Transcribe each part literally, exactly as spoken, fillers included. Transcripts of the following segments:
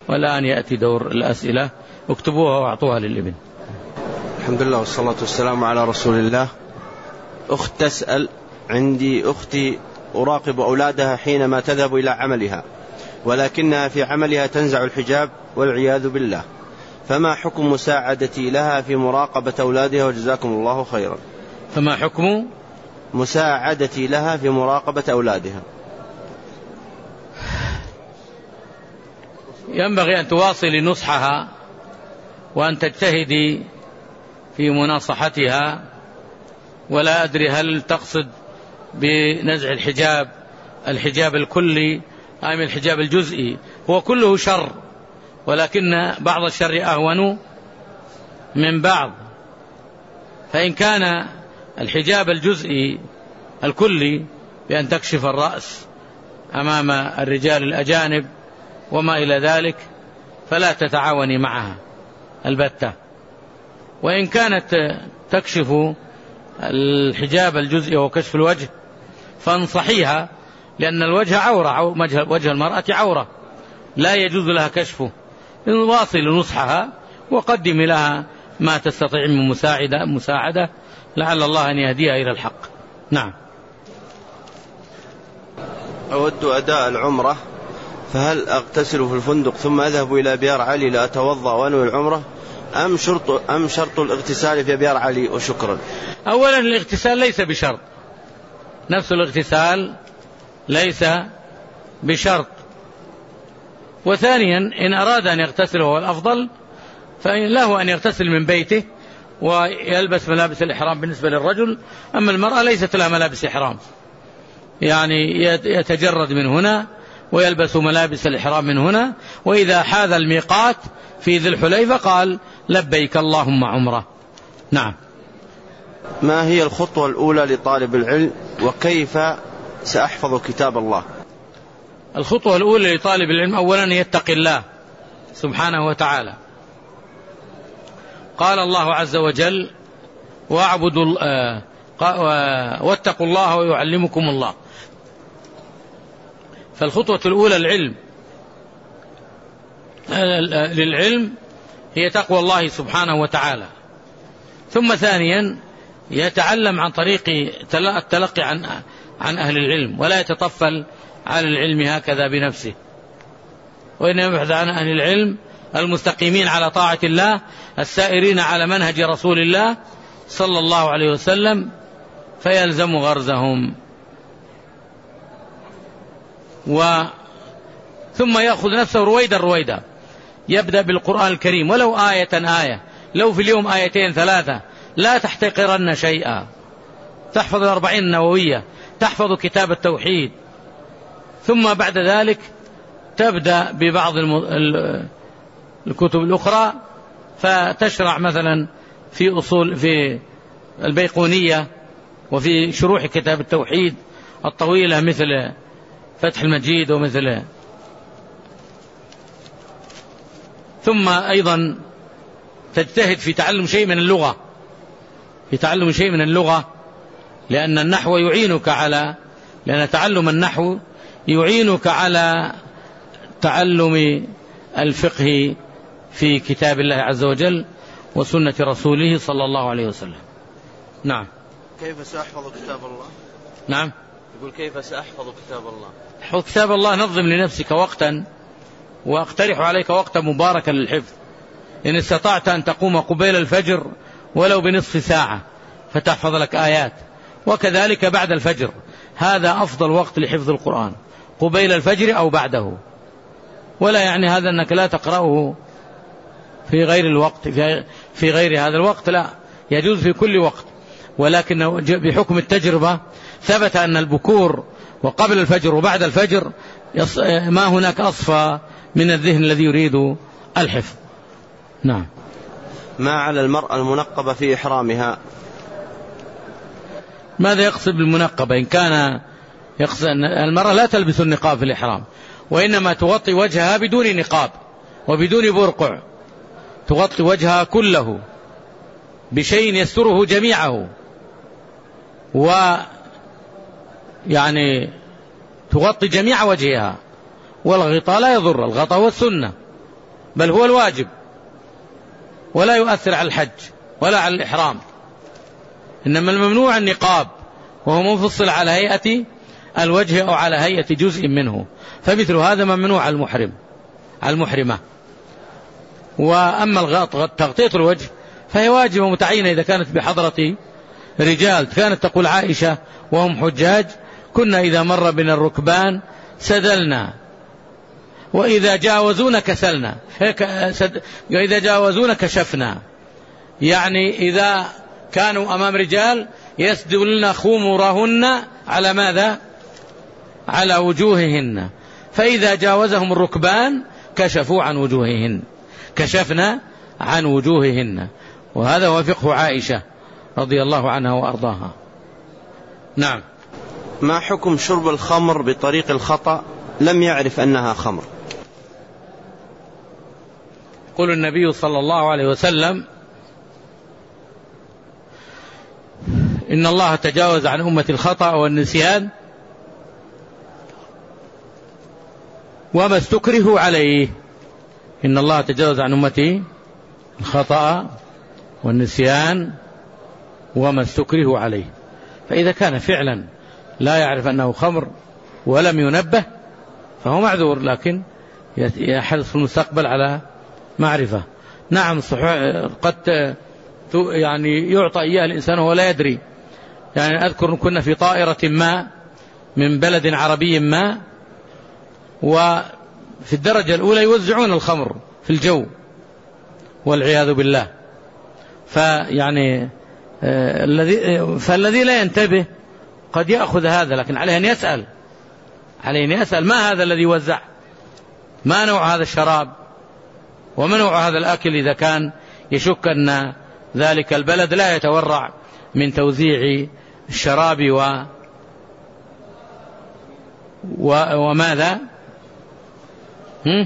والآن يأتي دور الأسئلة، اكتبوها واعطوها للابن. الحمد لله والصلاة والسلام على رسول الله. أخت تسأل: عندي أختي أراقب أولادها حينما تذهب إلى عملها، ولكنها في عملها تنزع الحجاب والعياذ بالله، فما حكم مساعدتي لها في مراقبة أولادها وجزاكم الله خيرا؟ فما حكم مساعدتي لها في مراقبة أولادها؟ ينبغي أن تواصلي نصحها وأن تجتهدي في مناصحتها، ولا أدري هل تقصد بنزع الحجاب الحجاب الكلي أم الحجاب الجزئي؟ هو كله شر، ولكن بعض الشر أهون من بعض. فإن كان الحجاب الجزئي الكلي بأن تكشف الرأس أمام الرجال الأجانب وما إلى ذلك فلا تتعاوني معها البتة. وإن كانت تكشف الحجاب الجزئي وكشف الوجه فانصحيها، لأن الوجه عورة، وجه المرأة عورة لا يجوز لها كشفه. واصل نصحها وقدم لها ما تستطيع من مساعدة, مساعدة لعل الله أن يهديها إلى الحق. نعم. أود أداء العمرة، فهل أغتسل في الفندق ثم أذهب إلى بيار علي لأتوضأ وأنوي العمرة، أم شرط, أم شرط الاغتسال في بيار علي؟ وشكرا. أولا الاغتسال ليس بشرط، نفس الاغتسال ليس بشرط. وثانيا إن أراد أن يغتسل هو الأفضل فإن له أن يغتسل من بيته ويلبس ملابس الإحرام بالنسبة للرجل، أما المرأة ليست لها ملابس إحرام، يعني يتجرد من هنا ويلبس ملابس الإحرام من هنا، وإذا حاذ الميقات في ذي الحليفة قال لبيك اللهم عمره. نعم. ما هي الخطوة الأولى لطالب العلم، وكيف سأحفظ كتاب الله؟ الخطوة الأولى لطالب العلم أولا يتقي الله سبحانه وتعالى. قال الله عز وجل واعبدوا واتقوا الله ويعلمكم الله. فالخطوة الأولى العلم للعلم هي تقوى الله سبحانه وتعالى. ثم ثانيا يتعلم عن طريق التلقي عن عن أهل العلم، ولا يتطفل على العلم هكذا بنفسه، وإنما يبحث عن أهل العلم المستقيمين على طاعة الله السائرين على منهج رسول الله صلى الله عليه وسلم، فيلزم غرزهم. و ثم يأخذ نفسه رويدا رويدا، يبدأ بالقرآن الكريم ولو آية آية، لو في اليوم آيتين ثلاثة، لا تحتقرن شيئا. تحفظ الأربعين النووية، تحفظ كتاب التوحيد، ثم بعد ذلك تبدأ ببعض الكتب الأخرى، فتشرع مثلا في أصول في البيقونية وفي شروح كتاب التوحيد الطويلة مثل فتح المجيد ومثل. ثم أيضا تجتهد في تعلم شيء من اللغة، في تعلم شيء من اللغة، لأن النحو يعينك على لأن تعلم النحو يعينك على تعلم الفقه في كتاب الله عز وجل وسنة رسوله صلى الله عليه وسلم. نعم. كيف سأحفظ كتاب الله؟ نعم. يقول كيف سأحفظ كتاب الله؟ احفظ كتاب الله، نظم لنفسك وقتا، وأقترح عليك وقتا مباركا للحفظ. إن استطعت أن تقوم قبيل الفجر ولو بنصف ساعة فتحفظ لك آيات، وكذلك بعد الفجر، هذا أفضل وقت لحفظ القرآن، قبيل الفجر أو بعده. ولا يعني هذا أنك لا تقرأه في غير الوقت، في غير هذا الوقت، لا، يجوز في كل وقت، ولكن بحكم التجربة ثبت أن البكور وقبل الفجر وبعد الفجر ما هناك أصفى من الذهن الذي يريد الحفظ. نعم. ما على المرأة المنقبة في إحرامها؟ ماذا يقصد بالمنقبة؟ إن كان يقصد أن المرأة لا تلبس النقاب في الإحرام، وإنما تغطي وجهها بدون نقاب وبدون برقع، تغطي وجهها كله بشيء يستره جميعه، ويعني تغطي جميع وجهها، والغطاء لا يضر، الغطاء والسنة، بل هو الواجب، ولا يؤثر على الحج ولا على الإحرام. إنما الممنوع النقاب، وهو منفصل على هيئة الوجه أو على هيئة جزء منه، فمثل هذا ممنوع على المحرم على المحرمة. وأما تغطية الوجه فهي واجبة متعينة إذا كانت بحضرة رجال. كانت تقول عائشة وهم حجاج: كنا إذا مر بنا الركبان سدلنا، وإذا جاوزونا كسلنا، وإذا جاوزونا كشفنا. يعني إذا كانوا أمام رجال يسدلن خمرهن على ماذا؟ على وجوههن، فإذا جاوزهم الركبان كشفوا عن وجوههن، كشفنا عن وجوههن. وهذا هو فقه عائشة رضي الله عنها وأرضاها. نعم. ما حكم شرب الخمر بطريق الخطأ لم يعرف أنها خمر؟ يقول النبي صلى الله عليه وسلم: إن الله تجاوز عن أمة الخطأ والنسيان وما استكرهوا عليه. إن الله تجاوز عن أمتي الخطأ والنسيان وما استكرهوا عليه. فإذا كان فعلا لا يعرف أنه خمر ولم ينبه فهو معذور، لكن يحرص في المستقبل على معرفة. نعم، قد يعني يعطى إياه الإنسان وهو لا يدري. يعني أذكر كنا في طائرة ما من بلد عربي ما، وفي الدرجة الأولى يوزعون الخمر في الجو والعياذ بالله. فيعني آه الذي فالذي لا ينتبه قد يأخذ هذا، لكن عليه أن يسأل عليه أن يسأل ما هذا الذي وزع، ما نوع هذا الشراب، وما نوع هذا الأكل، إذا كان يشك أن ذلك البلد لا يتورع من توزيع الشراب و... و... وماذا هم؟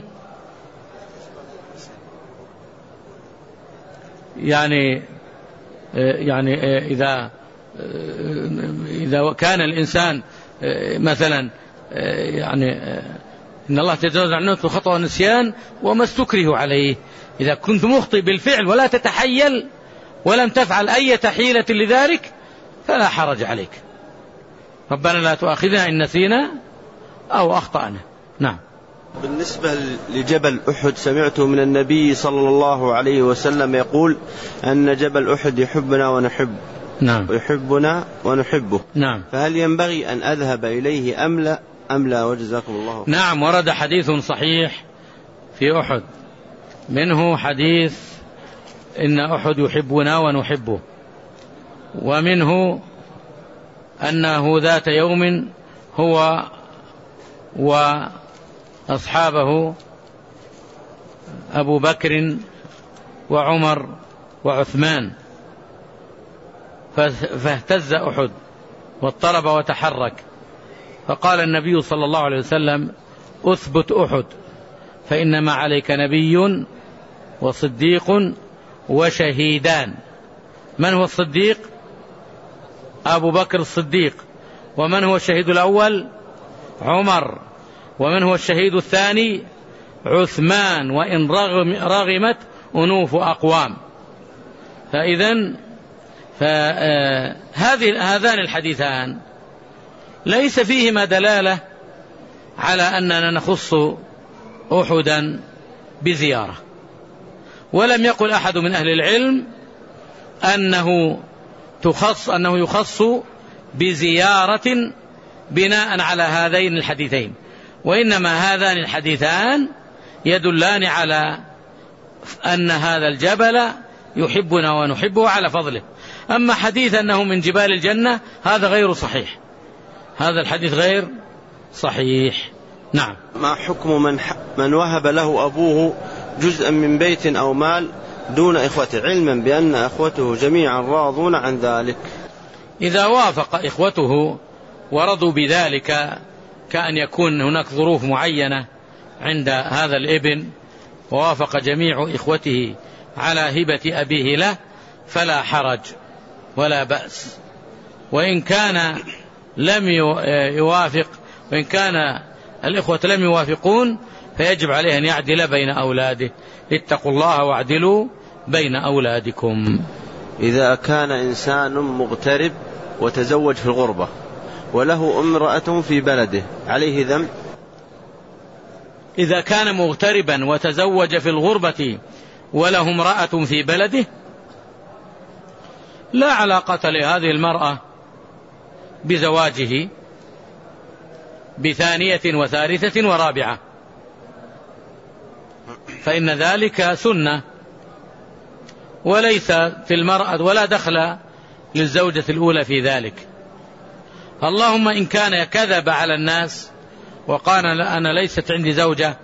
يعني يعني إذا إذا كان الإنسان مثلا يعني إن الله تجاوز عن أمة الخطأ والنسيان وما استكره عليه، إذا كنت مخطئ بالفعل ولا تتحيل ولم تفعل أي حيلة لذلك فلا حرج عليك. ربنا لا تؤاخذنا إن نسينا أو أخطأنا. نعم. بالنسبة لجبل أحد، سمعت من النبي صلى الله عليه وسلم يقول أن جبل أحد يحبنا ونحب نعم. ويحبنا ونحبه. نعم. فهل ينبغي أن أذهب إليه أم لا أم لا وجزاكم الله. نعم، ورد حديث صحيح في أحد، منه حديث إن أحد يحبنا ونحبه، ومنه أنه ذات يوم هو وأصحابه أبو بكر وعمر وعثمان، فاهتز أحد واضطرب وتحرك، فقال النبي صلى الله عليه وسلم: أثبت أحد فإنما عليك نبي وصديق وشهيدان. من هو الصديق؟ أبو بكر الصديق. ومن هو الشهيد الأول؟ عمر. ومن هو الشهيد الثاني؟ عثمان، وإن رغمت أنوف أقوام. فإذن فهذه هذان الحديثان ليس فيهما دلالة على أننا نخص أحدا بزيارة، ولم يقل أحد من أهل العلم أنه تخص أنه يخص بزيارة بناء على هذين الحديثين، وإنما هذان الحديثان يدلان على أن هذا الجبل يحبنا ونحبه على فضله. أما حديث أنه من جبال الجنة هذا غير صحيح، هذا الحديث غير صحيح. نعم. ما حكم من, من وهب له أبوه جزءا من بيت أو مال دون إخوته، علما بأن أخوته جميعا راضون عن ذلك؟ إذا وافق إخوته ورضوا بذلك، كأن يكون هناك ظروف معينة عند هذا الابن ووافق جميع إخوته على هبة أبيه له فلا حرج ولا بأس. وإن كان لم يوافق، وإن كان الإخوة لم يوافقون، فيجب عليه أن يعدل بين أولاده. اتقوا الله واعدلوا بين أولادكم. إذا كان إنسان مغترب وتزوج في الغربة وله امرأة في بلده عليه ذنب؟ إذا كان مغتربا وتزوج في الغربة وله امرأة في بلده لا علاقة لهذه المرأة بزواجه بثانية وثالثة ورابعة، فإن ذلك سنة وليس في المرأة ولا دخل للزوجة الأولى في ذلك. اللهم إن كان كذب على الناس وقال أنا ليست عندي زوجة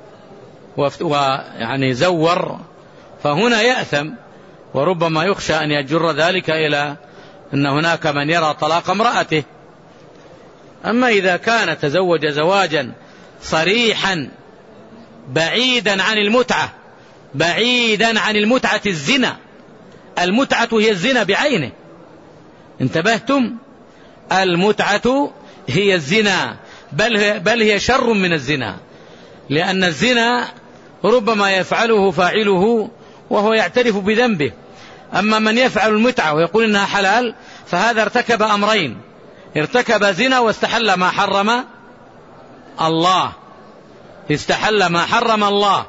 ويعني زور، فهنا يأثم، وربما يخشى أن يجر ذلك إلى أن هناك من يرى طلاق امرأته. أما إذا كان تزوج زواجا صريحا بعيدا عن المتعة، بعيدا عن المتعة الزنا، المتعة هي الزنا بعينه، انتبهتم؟ المتعة هي الزنا، بل, بل هي شر من الزنا، لأن الزنا ربما يفعله فاعله وهو يعترف بذنبه. أما من يفعل المتعة ويقول إنها حلال فهذا ارتكب أمرين: ارتكب زنا واستحل ما حرم الله، استحل ما حرم الله.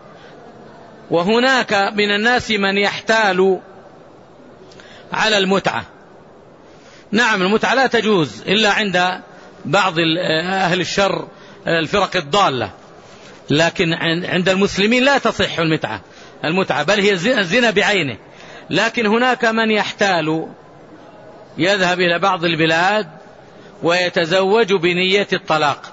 وهناك من الناس من يحتال على المتعة. نعم المتعة لا تجوز إلا عند بعض أهل الشر الفرق الضالة، لكن عند المسلمين لا تصح المتعة المتعة بل هي الزنا بعينه. لكن هناك من يحتال، يذهب إلى بعض البلاد ويتزوج بنية الطلاق،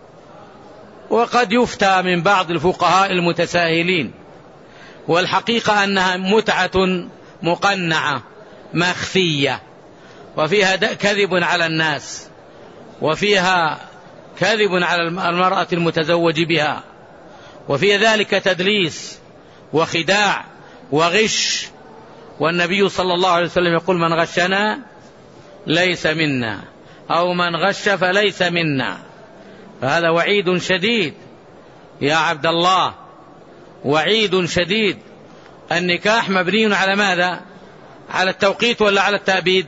وقد يفتى من بعض الفقهاء المتساهلين، والحقيقة أنها متعة مقنعة مخفية، وفيها كذب على الناس، وفيها كذب على المرأة المتزوج بها، وفي ذلك تدليس وخداع وغش. والنبي صلى الله عليه وسلم يقول: من غشنا ليس منا، أو من غش فليس منا. فهذا وعيد شديد يا عبد الله، وعيد شديد. النكاح مبني على ماذا؟ على التوقيت ولا على التأبيد؟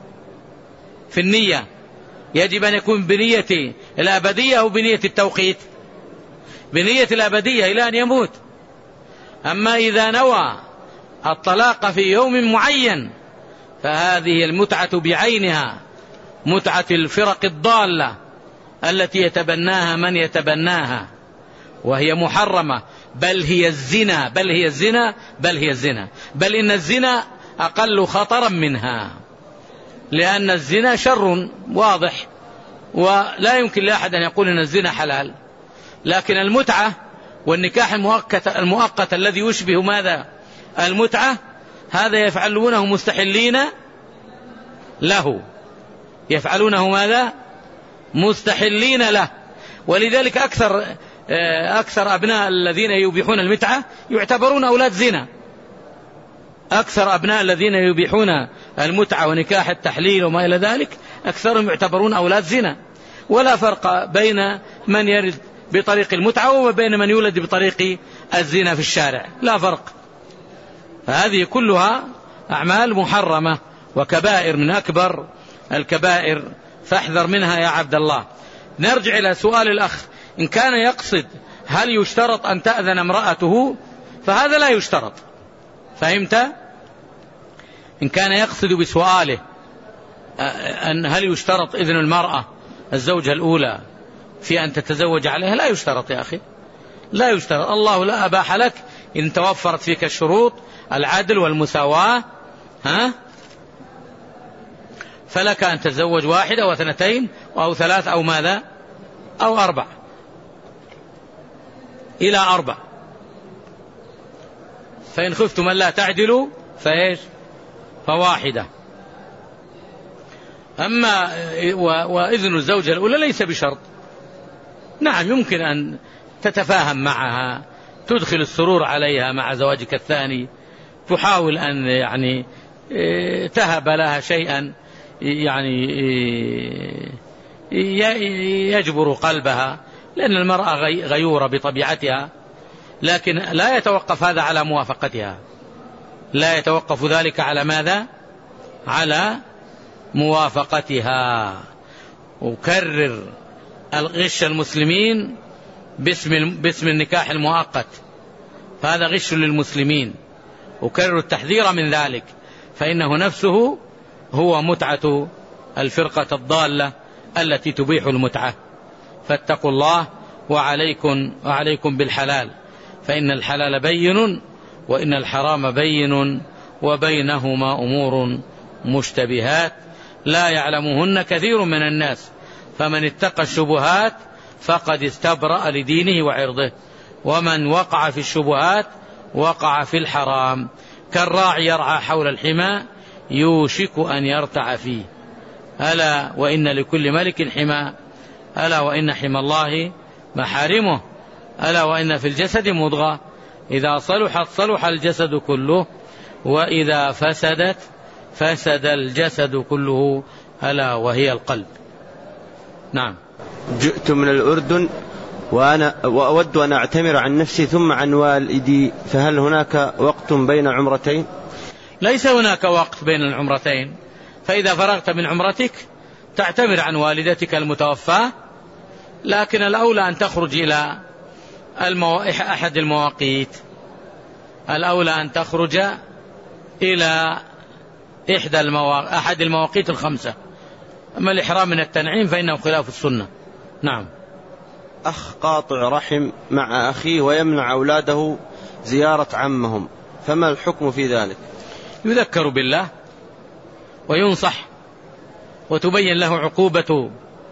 في النية يجب أن يكون بنية الأبدية أو بنية التوقيت؟ بنية الأبدية إلى أن يموت. أما إذا نوى الطلاق في يوم معين فهذه المتعة بعينها، متعة الفرق الضالة التي يتبناها من يتبناها، وهي محرمة، بل هي الزنا بل هي الزنا بل هي الزنا بل إن الزنا أقل خطرا منها، لأن الزنا شر واضح، ولا يمكن لأحد أن يقول أن الزنا حلال. لكن المتعة والنكاح المؤقت, المؤقت الذي يشبه ماذا؟ المتعة، هذا يفعلونه مستحلين له، يفعلونه ماذا؟ مستحلين له. ولذلك أكثر, أكثر أبناء الذين يبيحون المتعة يعتبرون أولاد زنا. أكثر أبناء الذين يبيحون المتعة ونكاح التحليل وما إلى ذلك أكثرهم يعتبرون أولاد زنا. ولا فرق بين من يرد بطريق المتعة وبين من يولد بطريق الزنا في الشارع، لا فرق. فهذه كلها أعمال محرمة وكبائر من أكبر الكبائر، فاحذر منها يا عبد الله. نرجع إلى سؤال الأخ: إن كان يقصد هل يشترط أن تأذن امرأته؟ فهذا لا يشترط. فهمت؟ إن كان يقصد بسؤاله أن هل يشترط إذن المرأة الزوجة الأولى في أن تتزوج عليها؟ لا يشترط يا أخي، لا يشترط. الله لا أباح لك إن توفرت فيك الشروط العدل والمساواة، ها؟ فلك أن تتزوج واحدة واثنتين أو ثلاث أو ماذا أو أربع، إلى أربع. فإن خفتم أن لا تعدلوا فإيش؟ فواحدة. أما وإذن الزوجة الأولى ليس بشرط. نعم يمكن أن تتفاهم معها، تدخل السرور عليها مع زواجك الثاني، تحاول أن يعني تهب لها شيئا يعني يجبر قلبها، لأن المرأة غيورة بطبيعتها، لكن لا يتوقف هذا على موافقتها، لا يتوقف ذلك على ماذا؟ على موافقتها. وكرر الغش المسلمين باسم باسم النكاح المؤقت، فهذا غش للمسلمين، وكرر التحذير من ذلك، فإنه نفسه هو متعة الفرقة الضالة التي تبيح المتعة. فاتقوا الله وعليكم, وعليكم بالحلال، فإن الحلال بين وإن الحرام بين وبينهما أمور مشتبهات لا يعلمهن كثير من الناس، فمن اتقى الشبهات فقد استبرأ لدينه وعرضه، ومن وقع في الشبهات وقع في الحرام. كالراعي يرعى حول الحمى يوشك أن يرتع فيه. ألا وإن لكل ملك حمى، ألا وإن حمى الله محارمه، ألا وإن في الجسد مضغة إذا صلحت صلح الجسد كله وإذا فسدت فسد الجسد كله، ألا وهي القلب. نعم. جئت من الأردن وأنا وأود أن أعتمر عن نفسي ثم عن والدي، فهل هناك وقت بين عمرتين؟ ليس هناك وقت بين العمرتين، فإذا فرغت من عمرتك تعتمر عن والدتك المتوفاة، لكن الأولى أن تخرج إلى المو... أحد المواقيت، الأولى أن تخرج إلى إحدى المواق... أحد المواقيت الخمسة. أما الإحرام من التنعيم فإنه خلاف السنة. نعم. أخ قاطع رحم مع أخيه ويمنع أولاده زيارة عمهم، فما الحكم في ذلك؟ يذكر بالله وينصح وتبين له عقوبة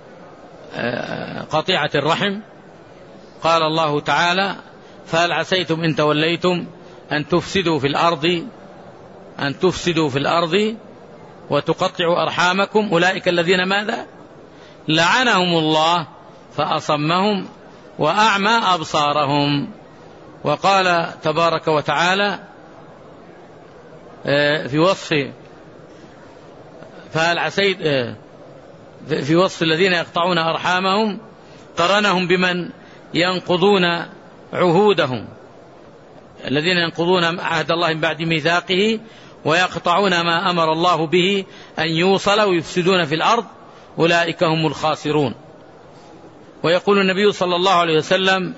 قطيعة الرحم. قال الله تعالى: فهل عسيتم إن توليتم أن تفسدوا في الأرض أن تفسدوا في الأرض وتقطعوا أرحامكم أولئك الذين ماذا؟ لعنهم الله فأصمهم وأعمى أبصارهم. وقال تبارك وتعالى في وصف فهل عسيت في وصف الذين يقطعون أرحامهم قرنهم بمن ينقضون عهودهم، الذين ينقضون عهد الله من بعد ميثاقه ويقطعون ما أمر الله به أن يوصل ويفسدون في الأرض أولئك هم الخاسرون. ويقول النبي صلى الله عليه وسلم: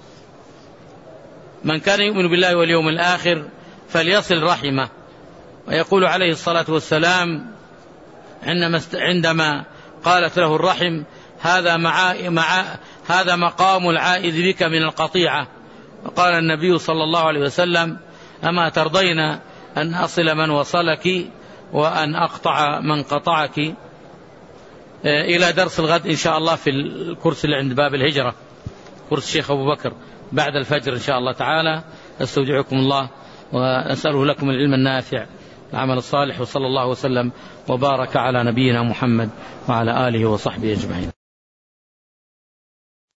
من كان يؤمن بالله واليوم الآخر فليصل رحمه. ويقول عليه الصلاة والسلام عندما قالت له الرحم: هذا, مع مع هذا مقام العائد بك من القطيعة. قال النبي صلى الله عليه وسلم: أما ترضين أن أصل من وصلك وأن أقطع من قطعك. إلى درس الغد إن شاء الله في الكرسي اللي عند باب الهجرة، كرسي الشيخ أبو بكر، بعد الفجر إن شاء الله تعالى. أستودعكم الله وأسأله لكم العلم النافع العمل الصالح، وصلى الله وسلم وبارك على نبينا محمد وعلى آله وصحبه أجمعين.